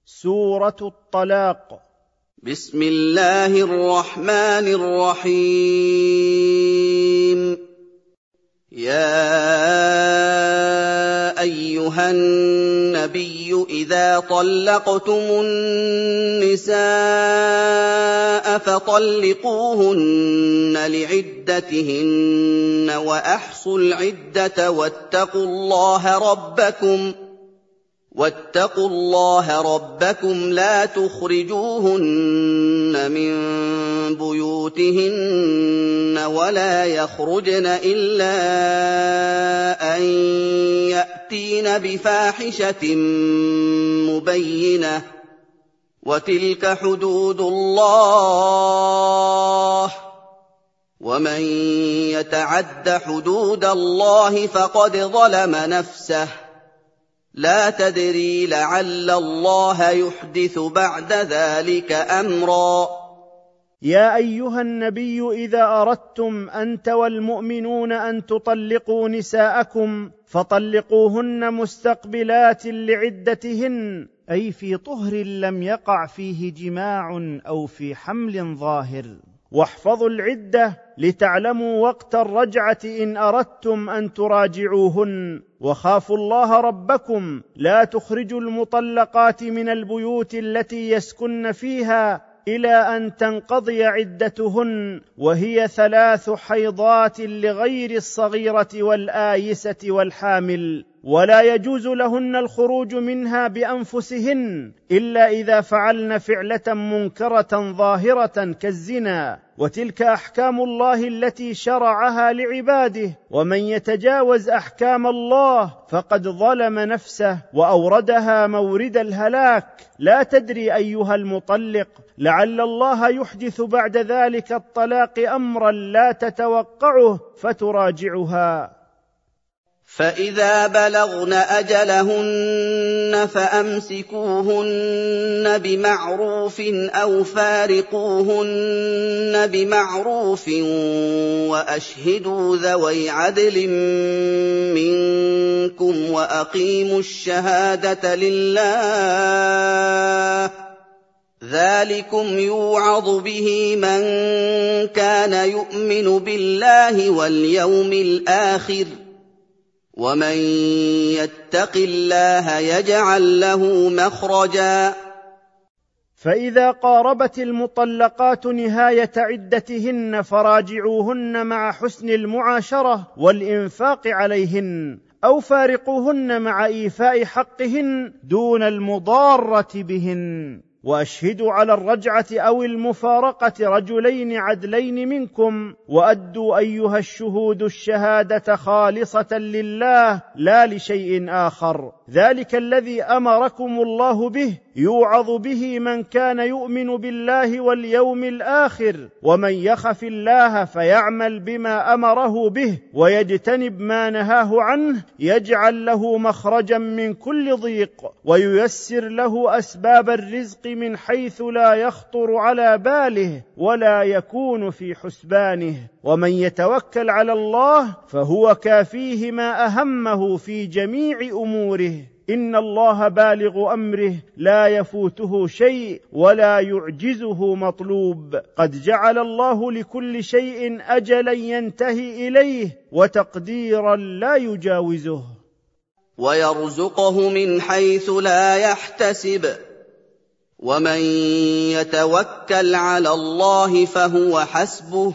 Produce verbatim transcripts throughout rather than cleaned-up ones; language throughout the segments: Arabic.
سورة الطلاق. بسم الله الرحمن الرحيم. يا أيها النبي إذا طلقتم النساء فطلقوهن لعدتهن وأحصوا العدة واتقوا الله ربكم واتقوا الله ربكم لا تخرجوهن من بيوتهن ولا يخرجن إلا أن يأتين بفاحشة مبينة وتلك حدود الله ومن يتعد حدود الله فقد ظلم نفسه لا تدري لعل الله يحدث بعد ذلك أمرا. يا أيها النبي إذا أردتم أنت والمؤمنون أن تطلقوا نساءكم فطلقوهن مستقبلات لعدتهن، أي في طهر لم يقع فيه جماع أو في حمل ظاهر. واحفظوا العدة لتعلموا وقت الرجعة إن أردتم أن تراجعوهن، وخافوا الله ربكم لا تخرجوا المطلقات من البيوت التي يسكن فيها إلى أن تنقضي عدتهن، وهي ثلاث حيضات لغير الصغيرة والآيسة والحامل، ولا يجوز لهن الخروج منها بأنفسهن إلا إذا فعلن فعلة منكرة ظاهرة كالزنا، وتلك أحكام الله التي شرعها لعباده، ومن يتجاوز أحكام الله فقد ظلم نفسه وأوردها مورد الهلاك. لا تدري أيها المطلق لعل الله يحدث بعد ذلك الطلاق أمرا لا تتوقعه فتراجعها. فإذا بلغن أجلهن فأمسكوهن بمعروف أو فارقوهن بمعروف وأشهدوا ذوي عدل منكم وأقيموا الشهادة لله ذلكم يوعظ به من كان يؤمن بالله واليوم الآخر ومن يتق الله يجعل له مخرجا. فإذا قاربت المطلقات نهاية عدتهن فراجعوهن مع حسن المعاشرة والإنفاق عليهن، أو فارقوهن مع إيفاء حقهن دون المضارة بهن، وأشهدوا على الرجعة أو المفارقة رجلين عدلين منكم، وأدوا أيها الشهود الشهادة خالصة لله لا لشيء آخر، ذلك الذي أمركم الله به يوعظ به من كان يؤمن بالله واليوم الآخر، ومن يخف الله فيعمل بما أمره به ويجتنب ما نهاه عنه يجعل له مخرجا من كل ضيق وييسر له أسباب الرزق من حيث لا يخطر على باله ولا يكون في حسبانه، ومن يتوكل على الله فهو كافيه ما أهمه في جميع أموره، إن الله بالغ أمره لا يفوته شيء ولا يعجزه مطلوب، قد جعل الله لكل شيء أجلا ينتهي إليه وتقديرا لا يجاوزه. ويرزقه من حيث لا يحتسب ومن يتوكل على الله فهو حسبه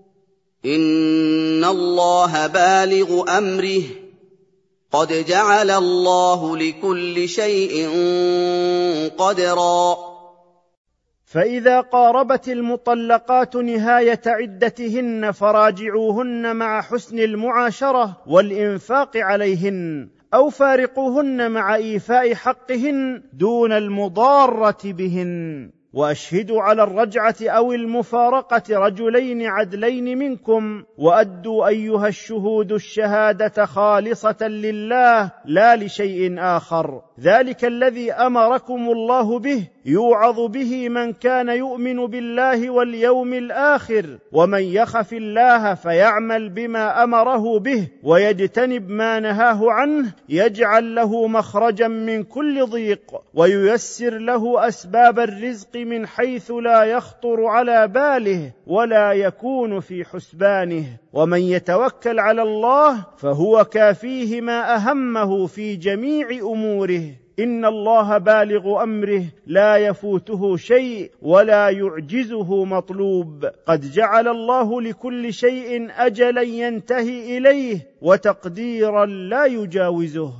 إن الله بالغ أمره قد جعل الله لكل شيء قدرا. فإذا قاربت المطلقات نهاية عدتهن فراجعوهن مع حسن المعاشرة والإنفاق عليهن، أو فارقوهن مع إيفاء حقهن دون المضارة بهن، وأشهدوا على الرجعة أو المفارقة رجلين عدلين منكم، وأدوا أيها الشهود الشهادة خالصة لله لا لشيء آخر، ذلك الذي أمركم الله به يوعظ به من كان يؤمن بالله واليوم الآخر، ومن يخف الله فيعمل بما أمره به ويجتنب ما نهاه عنه يجعل له مخرجا من كل ضيق وييسر له أسباب الرزق من حيث لا يخطر على باله ولا يكون في حسبانه. ومن يتوكل على الله فهو كافيه ما أهمه في جميع أموره. إن الله بالغ أمره لا يفوته شيء ولا يعجزه مطلوب. قد جعل الله لكل شيء أجلا ينتهي إليه وتقديرا لا يجاوزه.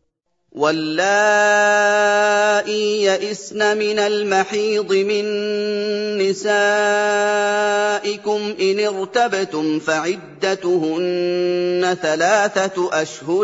واللائي يئسن من المحيض من نسائكم إن ارتبتم فعدتهن ثلاثة أشهر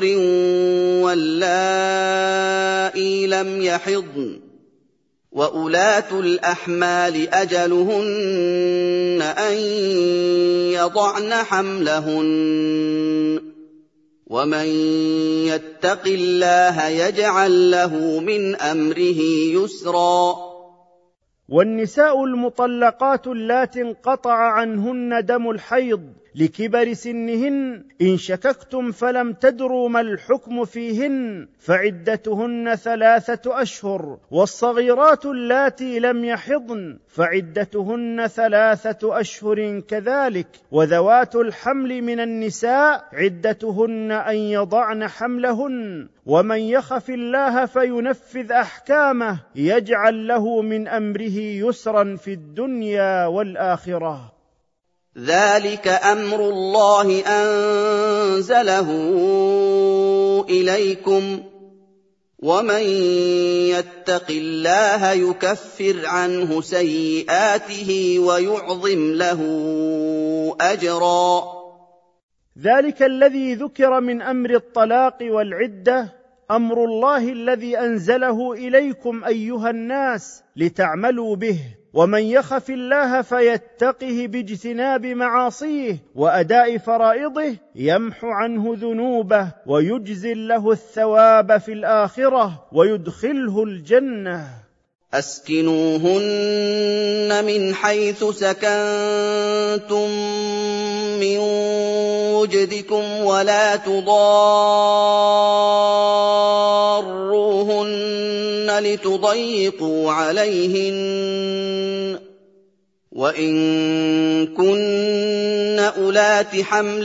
واللائي لم يحضن وأولات الأحمال أجلهن أن يضعن حملهن ومن يتق الله يجعل له من أمره يسرا. والنساء المطلقات اللاتي انقطع عنهن دم الحيض لكبر سنهن إن شككتم فلم تدروا ما الحكم فيهن فعدتهن ثلاثة أشهر، والصغيرات اللاتي لم يحضن فعدتهن ثلاثة أشهر كذلك، وذوات الحمل من النساء عدتهن أن يضعن حملهن. ومن يخف الله فينفذ أحكامه يجعل له من أمره يسرا في الدنيا والآخرة. ذلك أمر الله أنزله إليكم ومن يتق الله يكفر عنه سيئاته ويعظم له أجرا. ذلك الذي ذكر من أمر الطلاق والعدة أمر الله الذي أنزله إليكم أيها الناس لتعملوا به. ومن يخف الله فيتقه باجتناب معاصيه وأداء فرائضه يمحو عنه ذنوبه ويجزل له الثواب في الآخرة ويدخله الجنة. أسكنوهن من حيث سكنتم من وجدكم ولا تضاروهن لتضيقوا عليهن وإن كن أولات حمل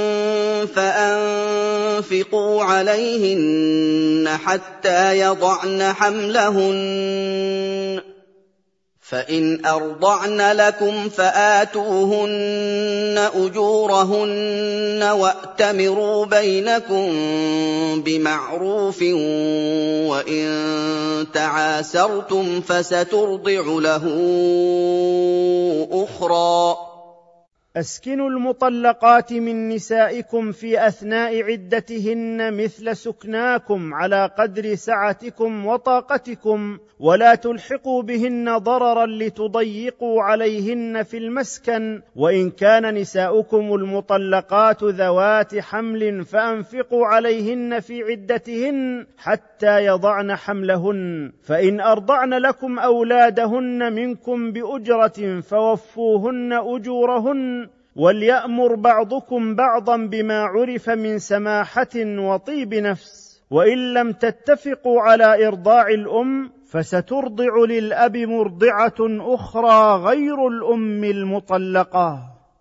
فأنفقوا عليهن حتى يضعن حملهن فإن أرضعن لكم فآتوهن أجورهن وأتمروا بينكم بمعروف وإن تعاسرتم فسترضع له أخرى. أسكنوا المطلقات من نسائكم في أثناء عدتهن مثل سكناكم على قدر سعتكم وطاقتكم، ولا تلحقوا بهن ضررا لتضيقوا عليهن في المسكن. وإن كان نساؤكم المطلقات ذوات حمل فأنفقوا عليهن في عدتهن حتى يضعن حملهن، فإن أرضعن لكم أولادهن منكم بأجرة فوفوهن أجورهن، وليأمر بعضكم بعضا بما عرف من سماحة وطيب نفس. وإن لم تتفقوا على إرضاع الأم فسترضع للأب مرضعة أخرى غير الأم المطلقة.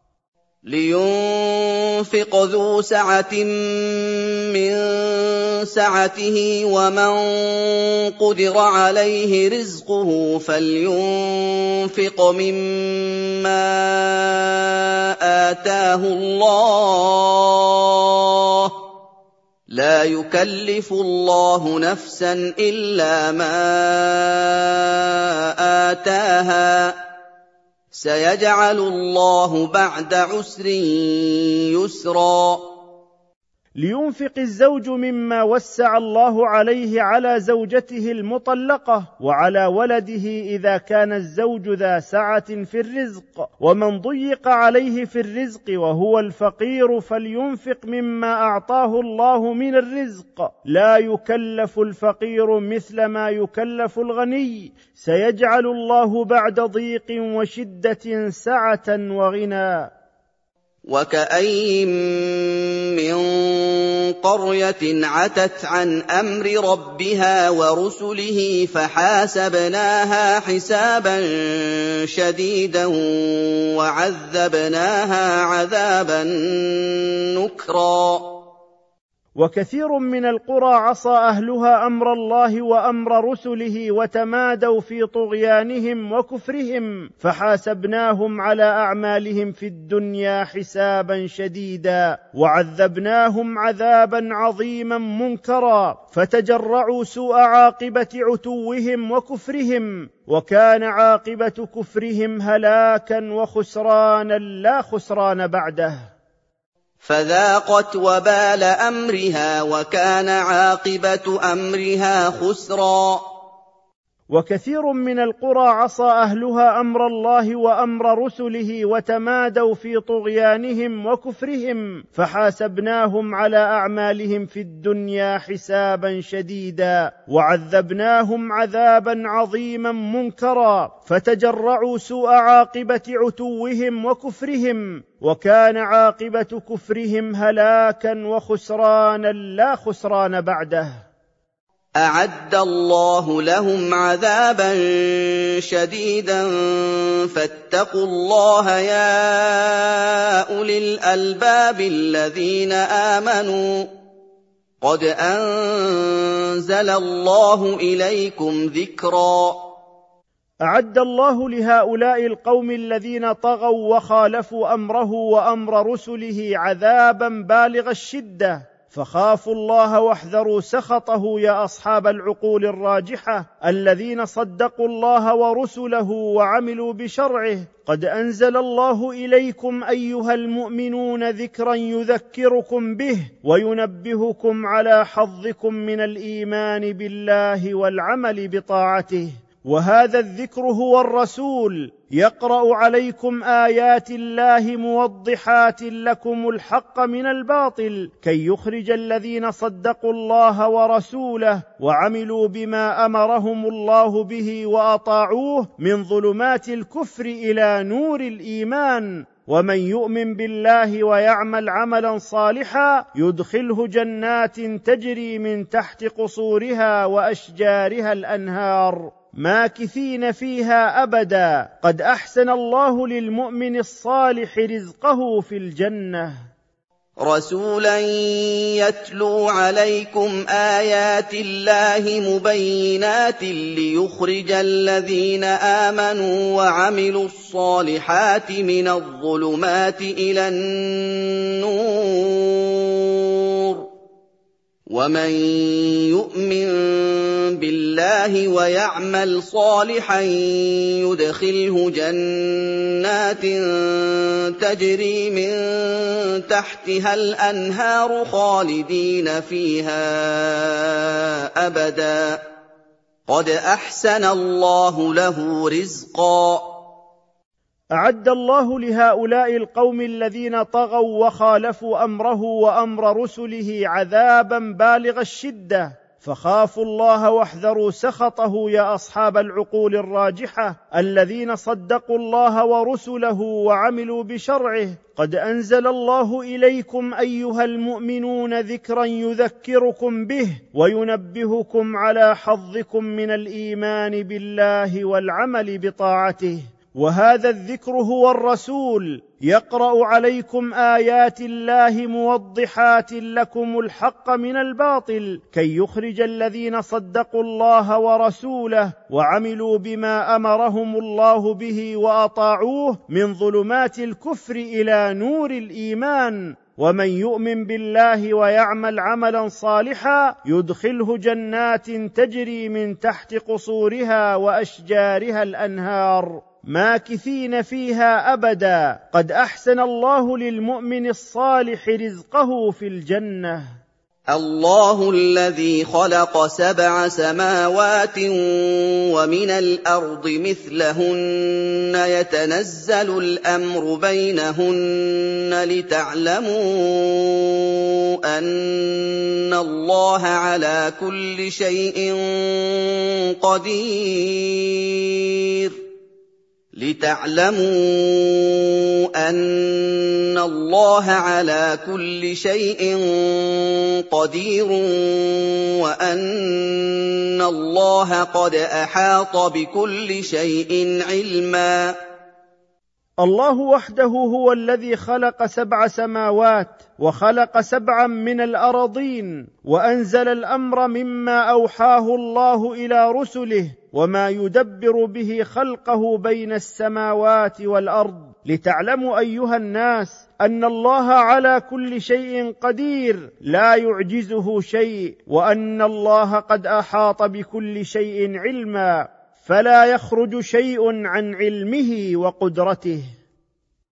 لينفق ذو سعة من سعته ومن قدر عليه رزقه فلينفق مما آتاه الله لا يكلف الله نفسا إلا ما آتاها سيجعل الله بعد عسر يسرا. لينفق الزوج مما وسع الله عليه على زوجته المطلقة وعلى ولده إذا كان الزوج ذا سعة في الرزق، ومن ضيق عليه في الرزق وهو الفقير فلينفق مما أعطاه الله من الرزق، لا يكلف الفقير مثل ما يكلف الغني، سيجعل الله بعد ضيق وشدة سعة وغنى. وكأين من قرية عتت عن أمر ربها ورسله فحاسبناها حسابا شديدا وعذبناها عذابا نكرا. وكثير من القرى عصى أهلها أمر الله وأمر رسله وتمادوا في طغيانهم وكفرهم، فحاسبناهم على أعمالهم في الدنيا حسابا شديدا وعذبناهم عذابا عظيما منكرا، فتجرعوا سوء عاقبة عتوهم وكفرهم، وكان عاقبة كفرهم هلاكا وخسرانا لا خسران بعده. فذاقت وبال أمرها وكان عاقبة أمرها خسرا. وكثير من القرى عصى أهلها أمر الله وأمر رسله وتمادوا في طغيانهم وكفرهم، فحاسبناهم على أعمالهم في الدنيا حسابا شديدا وعذبناهم عذابا عظيما منكرا، فتجرعوا سوء عاقبة عتوهم وكفرهم، وكان عاقبة كفرهم هلاكا وخسرانا لا خسران بعده. أعد الله لهم عذابا شديدا فاتقوا الله يا أولي الألباب الذين آمنوا قد أنزل الله إليكم ذكرا. أعد الله لهؤلاء القوم الذين طغوا وخالفوا أمره وأمر رسله عذابا بالغ الشدة، فخافوا الله واحذروا سخطه يا أصحاب العقول الراجحة الذين صدقوا الله ورسله وعملوا بشرعه. قد أنزل الله إليكم أيها المؤمنون ذكرا يذكركم به وينبهكم على حظكم من الإيمان بالله والعمل بطاعته، وهذا الذكر هو الرسول يقرأ عليكم آيات الله موضحات لكم الحق من الباطل كي يخرج الذين صدقوا الله ورسوله وعملوا بما أمرهم الله به وأطاعوه من ظلمات الكفر إلى نور الإيمان. ومن يؤمن بالله ويعمل عملا صالحا يدخله جنات تجري من تحت قصورها وأشجارها الأنهار ماكثين فيها أبدا، قد أحسن الله للمؤمن الصالح رزقه في الجنة. رسولا يتلو عليكم آيات الله مبينات ليخرج الذين آمنوا وعملوا الصالحات من الظلمات إلى النور، ومن يؤمن بالله ويعمل صالحا يدخله جنات تجري من تحتها الأنهار خالدين فيها أبدا، قد أحسن الله له رزقا. أعد الله لهؤلاء القوم الذين طغوا وخالفوا أمره وأمر رسله عذابا بالغ الشدة، فخافوا الله واحذروا سخطه يا أصحاب العقول الراجحة الذين صدقوا الله ورسله وعملوا بشرعه. قد أنزل الله إليكم أيها المؤمنون ذكرا يذكركم به وينبهكم على حظكم من الإيمان بالله والعمل بطاعته، وهذا الذكر هو الرسول يقرأ عليكم آيات الله موضحات لكم الحق من الباطل كي يخرج الذين صدقوا الله ورسوله وعملوا بما أمرهم الله به وأطاعوه من ظلمات الكفر إلى نور الإيمان. ومن يؤمن بالله ويعمل عملا صالحا يدخله جنات تجري من تحت قصورها وأشجارها الأنهار ماكثين فيها أبدا. قد أحسن الله للمؤمن الصالح رزقه في الجنة. الله الذي خلق سبع سماوات ومن الأرض مثلهن يتنزل الأمر بينهن لتعلموا أن الله على كل شيء قدير لتعلموا أن الله على كل شيء قدير وأن الله قد أحاط بكل شيء علما. الله وحده هو الذي خلق سبع سماوات وخلق سبعا من الأراضين، وأنزل الأمر مما أوحاه الله إلى رسله وما يدبر به خلقه بين السماوات والأرض، لتعلموا أيها الناس أن الله على كل شيء قدير لا يعجزه شيء، وأن الله قد أحاط بكل شيء علما، فلا يخرج شيء عن علمه وقدرته.